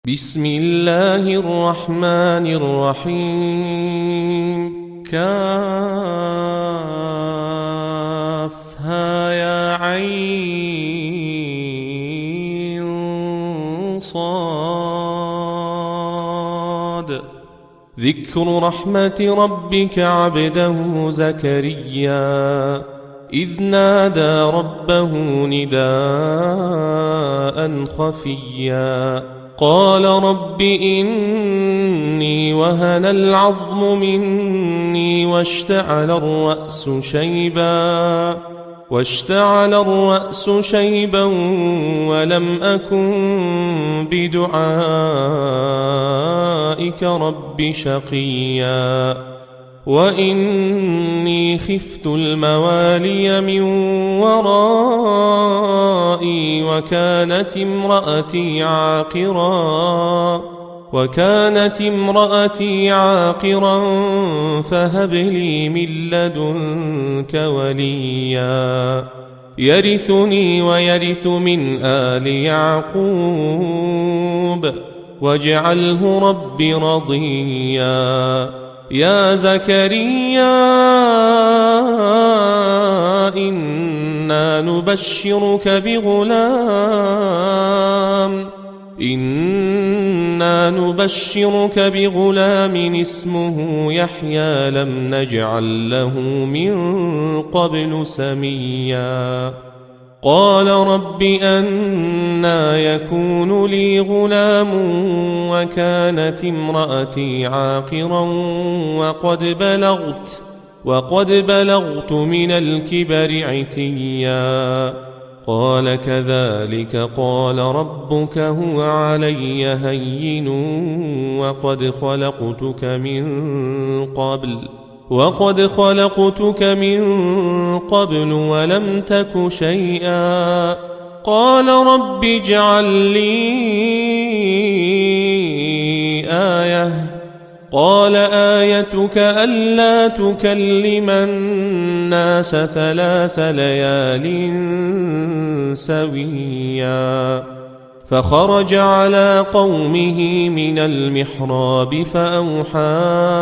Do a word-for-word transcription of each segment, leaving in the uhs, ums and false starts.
بسم الله الرحمن الرحيم. كافها يا عين صاد. ذكر رحمة ربك عبده زكريا إذ نادى ربه نداء خفيا قال رب إني وهن العظم مني واشتعل الرأس شيبا واشتعل الرأس شيبا ولم أكن بدعائك رب شقيا وإني خفت الموالي من ورائي وكانت امرأتي عاقرا وكانت امرأتي عاقرا فهب لي من لدنك وليا يرثني ويرث من آل يعقوب واجعله رب رضيا. يا زكريا إنا نبشرك بغلام إنا نبشرك بغلام اسمه يحيى لم نجعل له من قبل سميا. قال رب أنى يكون لي غلام وكانت امرأتي عاقرا وقد بلغت وقد بلغت من الكبر عتيا. قال كذلك قال ربك هو علي هين وقد خلقتك من قبل وقد خلقتك من قبل ولم تك شيئا. قال رب اجعل لي آية قال آيتك ألا تكلم الناس ثلاث ليال سويا. فخرج على قومه من المحراب فأوحى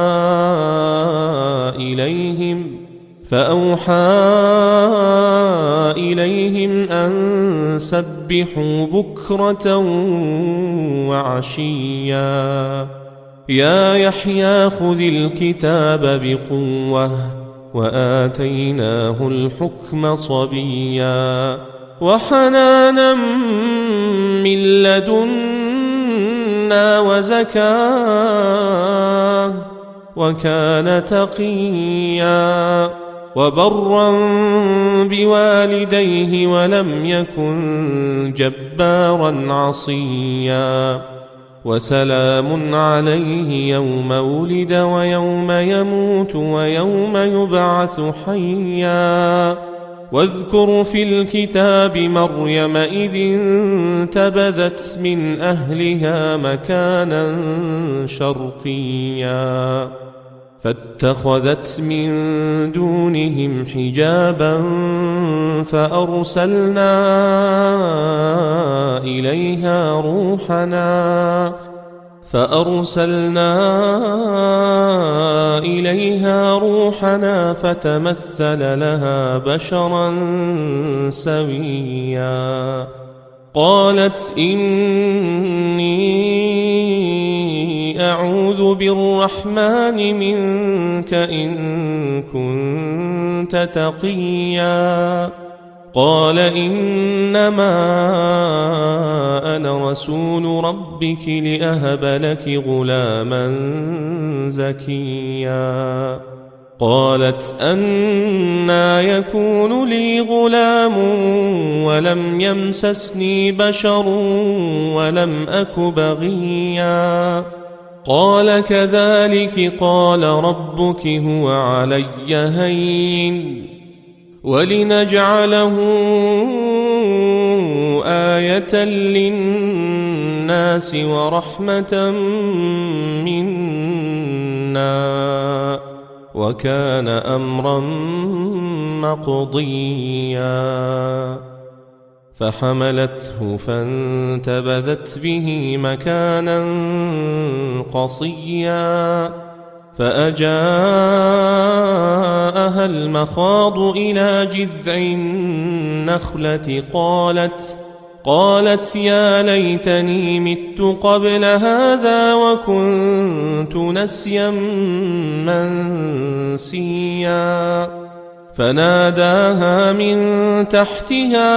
إليهم فأوحى إليهم أن سبحوا بكرة وعشيا. يا يحيى خذ الكتاب بقوة وآتيناه الحكم صبيا وحنانا من لدنا وزكاة وكان تقيا وبرا بوالديه ولم يكن جبارا عصيا. وسلام عليه يوم ولد ويوم يموت ويوم يبعث حيا. واذكر في الكتاب مريم إذ انتبذت من أهلها مكانا شرقيا فاتخذت من دونهم حجابا فأرسلنا إليها روحنا فأرسلنا إليها روحنا فتمثل لها بشرا سويا. قالت إني أعوذ بالرحمن منك إن كنت تقيا. قال إنما أنا رسول ربك لأهب لك غلاما زكيا. قالت أنى يكون لي غلام ولم يمسسني بشر ولم أك بغيا. قال كذلك قال ربك هو علي هين ولنجعله آية للناس ورحمة منا وكان أمرا مقضيا. فحملته فانتبذت به مكانا قصيا فأجاءها المخاض إلى جذع النخلة قالت قالت يا ليتني مت قبل هذا وكنت نسيا منسيا فناداها من تحتها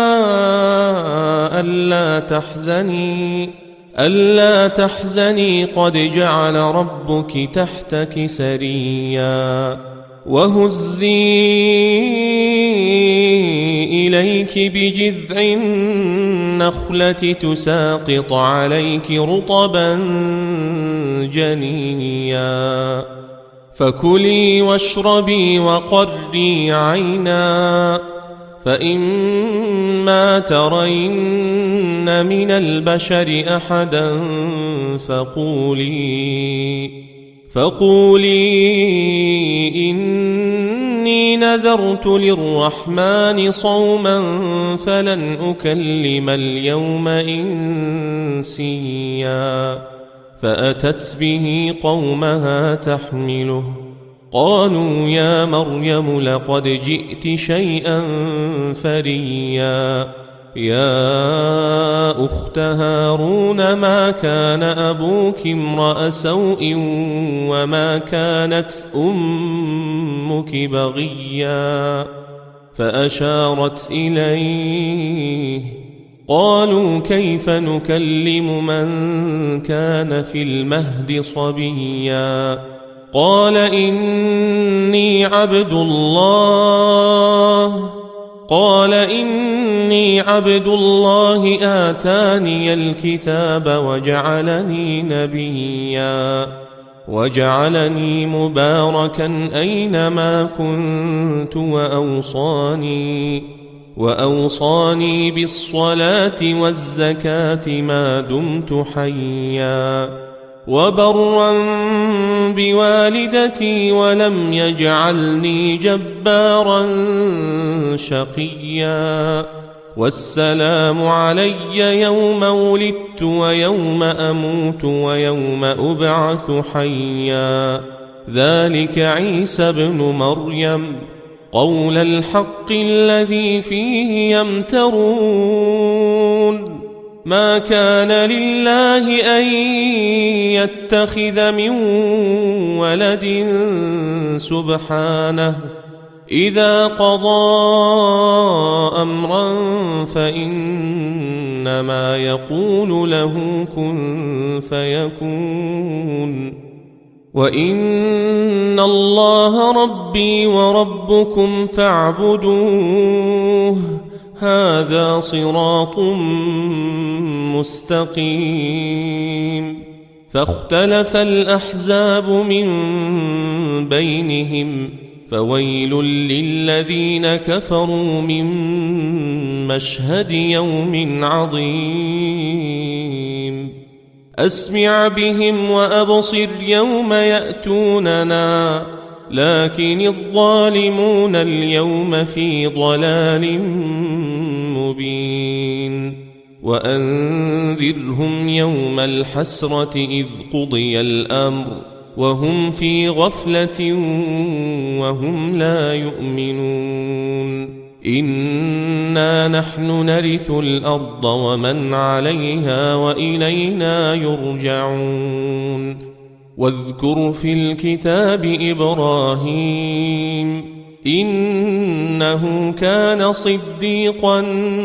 ألا تحزني ألا تحزني قد جعل ربك تحتك سريا وهزي إليك بجذع النخلة تساقط عليك رطبا جنيا فكلي واشربي وقري عينا فإما ترين من البشر أحدا فقولي فقولي إني نذرت للرحمن صوما فلن أكلم اليوم إنسيا فأتت به قومها تحمله قالوا يا مريم لقد جئت شيئا فريا يا أخت هارون ما كان أبوك امرأ سوء وما كانت أمك بغيا فأشارت إليه قالوا كيف نكلم من كان في المهد صبيا قال إني عبد الله قال إني عبد الله آتاني الكتاب وجعلني نبيا وجعلني مباركا أينما كنت وأوصاني وأوصاني بالصلاة والزكاة ما دمت حيا وبرا بوالدتي ولم يجعلني جبارا شقيا والسلام علي يوم ولدت ويوم أموت ويوم أبعث حيا ذلك عيسى ابن مريم قول الحق الذي فيه يمترون ما كان لله أن يتخذ من ولد سبحانه إذا قضى أمرا فإنما يقول له كن فيكون وإن الله ربي وربكم فاعبدوه هذا صراط مستقيم فاختلف الأحزاب من بينهم فويل للذين كفروا من مشهد يوم عظيم أسمع بهم وأبصر يوم يأتوننا لكن الظالمون اليوم في ضلال مبين وأنذرهم يوم الحسرة إذ قضي الأمر وهم في غفلة وهم لا يؤمنون إنا نحن نرث الأرض ومن عليها وإلينا يرجعون واذكر في الكتاب إبراهيم إنه كان صديقا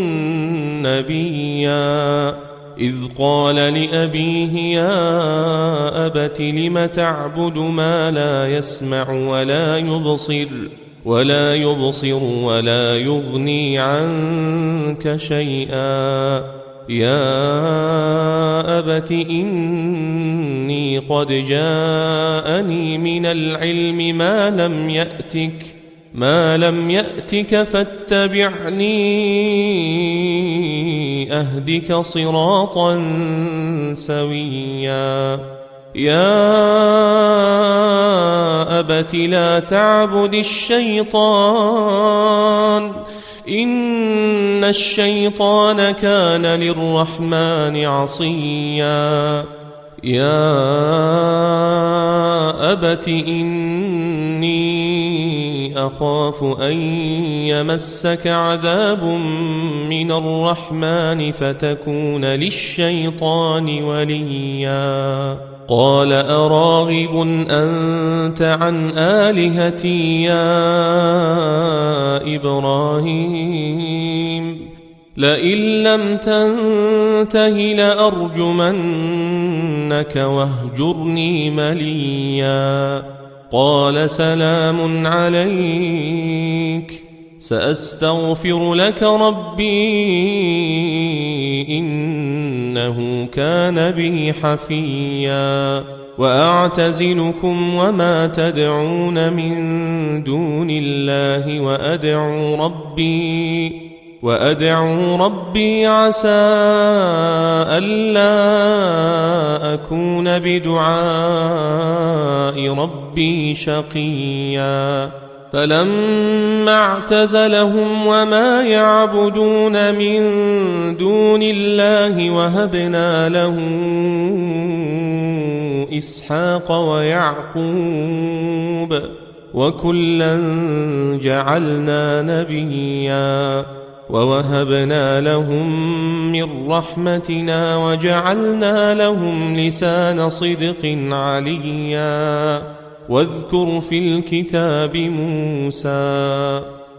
نبيا إذ قال لأبيه يا أبت لم تعبد ما لا يسمع ولا يبصر ولا يبصر ولا يغني عنك شيئا يا أبت إني قد جاءني من العلم ما لم يأتك ما لم يأتك فاتبعني أهدك صراطا سويا يا أبت لا تعبد الشيطان إن الشيطان كان للرحمن عصيا يا أبت إني أخاف أن يمسك عذاب من الرحمن فتكون للشيطان وليا قال أراغب أنت عن آلهتي يا إبراهيم لئن لم تنته لأرجمنك واهجرني مليا قال سلام عليك سأستغفر لك ربي إنه كان بي حفيا وأعتزلكم وما تدعون من دون الله وأدعو ربي وأدعو ربي عسى ألا أكون بدعاء ربي شقيا فلما اعتزلهم وما يعبدون من دون الله وهبنا له إسحاق ويعقوب وكلا جعلنا نبيا ووهبنا لهم من رحمتنا وجعلنا لهم لسان صدق عليا واذكر في الكتاب موسى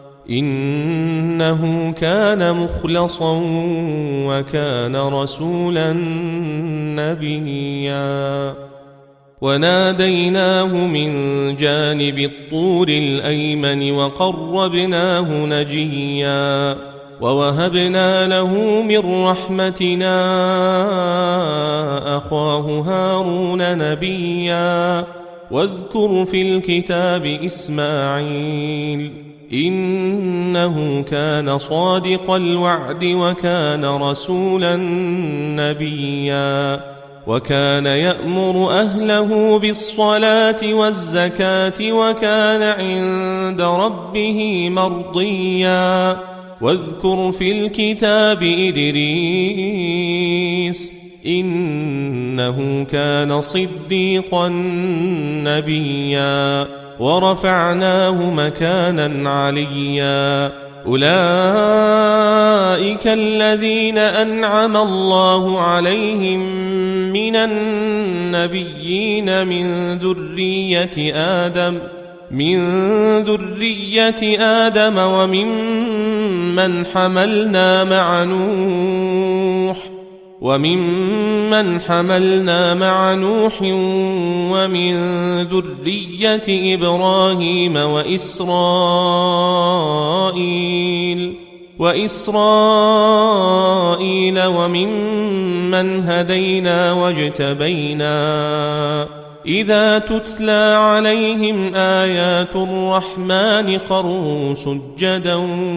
إنه كان مخلصا وكان رسولا نبيا وناديناه من جانب الطور الأيمن وقربناه نجيا ووهبنا له من رحمتنا أخاه هارون نبيا واذكر في الكتاب إسماعيل إنه كان صادق الوعد وكان رسولا نبيا وكان يأمر أهله بالصلاة والزكاة وكان عند ربه مرضيا واذكر في الكتاب إدريس إنه كان صديقا نبيا ورفعناه مكانا عليا أولئك الذين أنعم الله عليهم من النبيين من ذرية آدم من ذرية آدم وممن حملنا مع نوح وممن حملنا مع نوح ومن ذرية إبراهيم وإسرائيل وإسرائيل وممن هدينا واجتبينا إذا تتلى عليهم آيات الرحمن خروا سجدا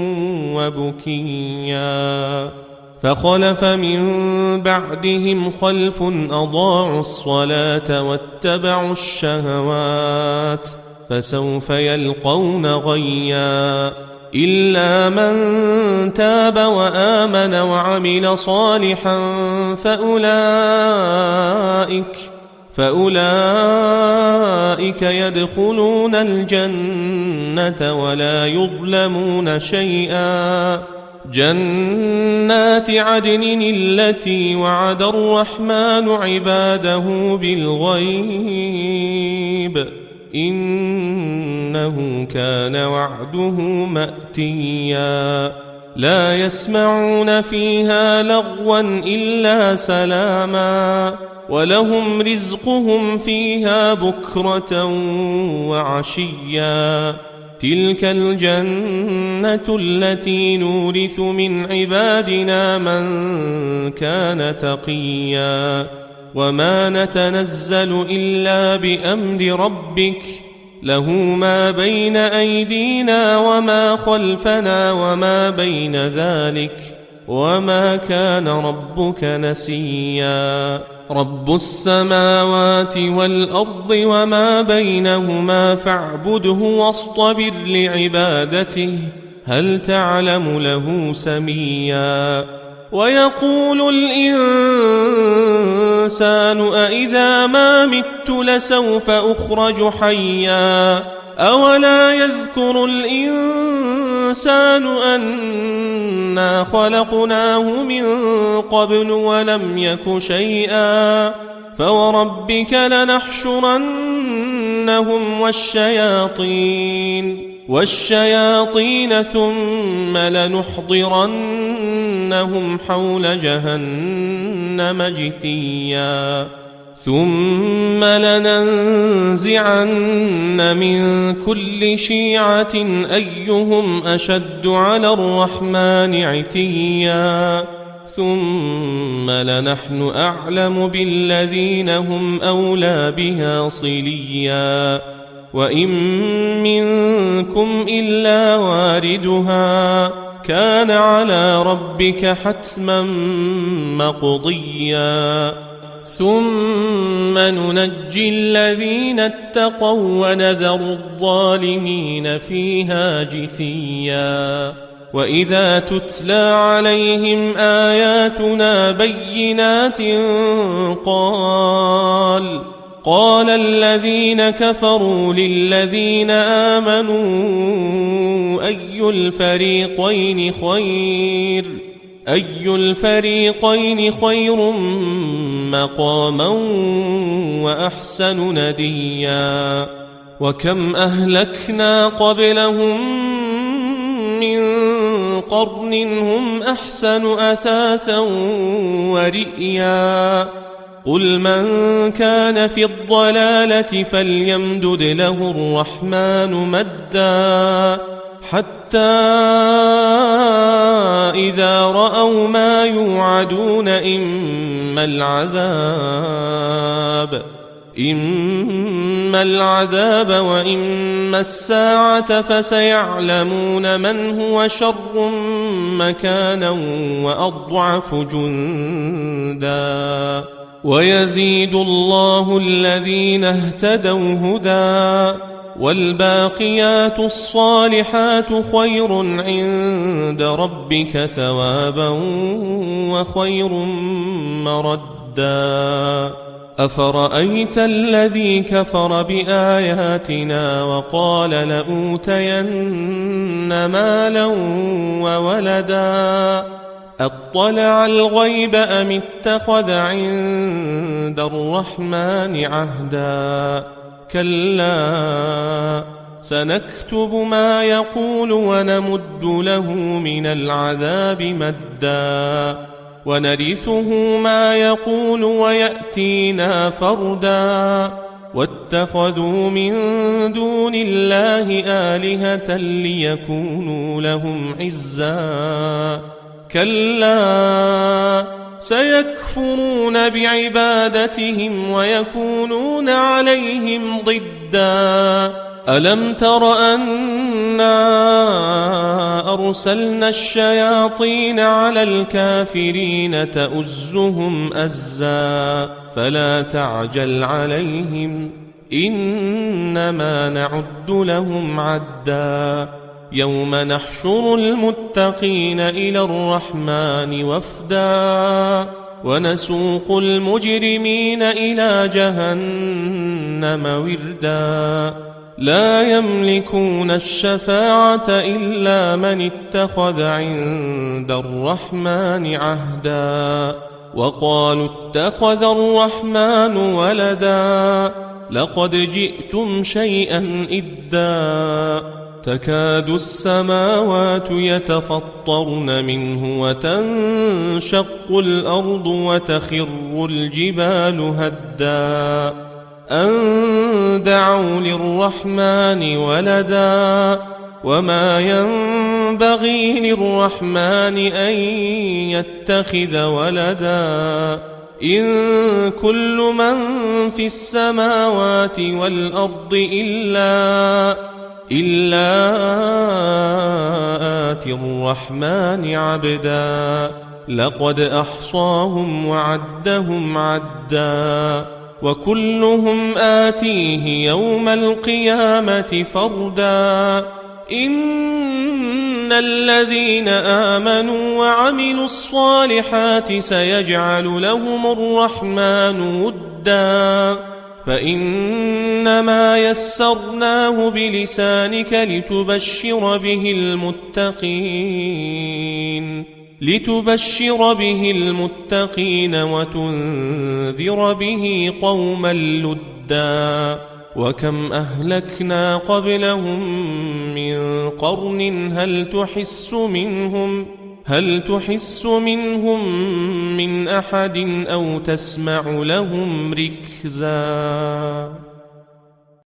وبكيا فخلف من بعدهم خلف أضاعوا الصلاة واتبعوا الشهوات فسوف يلقون غيا إلا من تاب وآمن وعمل صالحا فأولئك فأولئك يدخلون الجنة ولا يظلمون شيئا جنات عدن التي وعد الرحمن عباده بالغيب إنه كان وعده مأتيا لا يسمعون فيها لغوا إلا سلاما ولهم رزقهم فيها بكرة وعشيا تلك الجنة التي نورث من عبادنا من كان تقيا وما نتنزل إلا بأمر ربك له ما بين أيدينا وما خلفنا وما بين ذلك وما كان ربك نسيا رب السماوات والأرض وما بينهما فاعبده واصطبر لعبادته هل تعلم له سميا ويقول الإنسان أإذا ما مت لسوف أخرج حيا أولا يذكر الإنسان أنا خلقناه من قبل ولم يك شيئا فوربك لنحشرنهم والشياطين والشياطين ثم لنحضرنهم حول جهنم جثيا ثم لننزعن من كل شيعة أيهم أشد على الرحمن عتيا ثم لنحن أعلم بالذين هم أولى بها صليا وإن منكم إلا واردها كان على ربك حتما مقضيا ثم ننجي الذين اتقوا ونذر الظالمين فيها جثيا وإذا تتلى عليهم آياتنا بينات قال قال الذين كفروا للذين آمنوا أي الفريقين خير أي الفريقين خير مقاما وأحسن نديا وكم أهلكنا قبلهم من قرن هم أحسن أثاثا ورئيا قل من كان في الضلالة فليمدد له الرحمن مدا حتى إذا رأوا ما يوعدون إما العذاب إما العذاب وإما الساعة فسيعلمون من هو شر مكانا وأضعف جندا ويزيد الله الذين اهتدوا هدى والباقيات الصالحات خير عند ربك ثوابا وخير مردا أفرأيت الذي كفر بآياتنا وقال لأوتين مالا وولدا أطلع الغيب أم اتخذ عند الرحمن عهدا كلا سنكتب ما يقول ونمد له من العذاب مدا ونرثه ما يقول ويأتينا فردا واتخذوا من دون الله آلهة ليكونوا لهم عزا كلا سيكفرون بعبادتهم ويكونون عليهم ضدا ألم تر أنا أرسلنا الشياطين على الكافرين تؤزهم أزا فلا تعجل عليهم إنما نعد لهم عدا يوم نحشر المتقين إلى الرحمن وفدا ونسوق المجرمين إلى جهنم وردا لا يملكون الشفاعة إلا من اتخذ عند الرحمن عهدا وقالوا اتخذ الرحمن ولدا لقد جئتم شيئا إدا تكاد السماوات يتفطرن منه وتنشق الأرض وتخر الجبال هدا أن دعوا للرحمن ولدا وما ينبغي للرحمن أن يتخذ ولدا إن كل من في السماوات والأرض إلا إلا آتي الرحمن عبدا لقد أحصاهم وعدهم عدا وكلهم آتيه يوم القيامة فردا إن إن الذين آمنوا وعملوا الصالحات سيجعل لهم الرحمن ودا فإنما يسرناه بلسانك لتبشر به المتقين لتبشر به المتقين وتنذر به قوما لدا وكم أهلكنا قبلهم من قرن هل تحس منهم هل تحس منهم من أحد أو تسمع لهم ركزا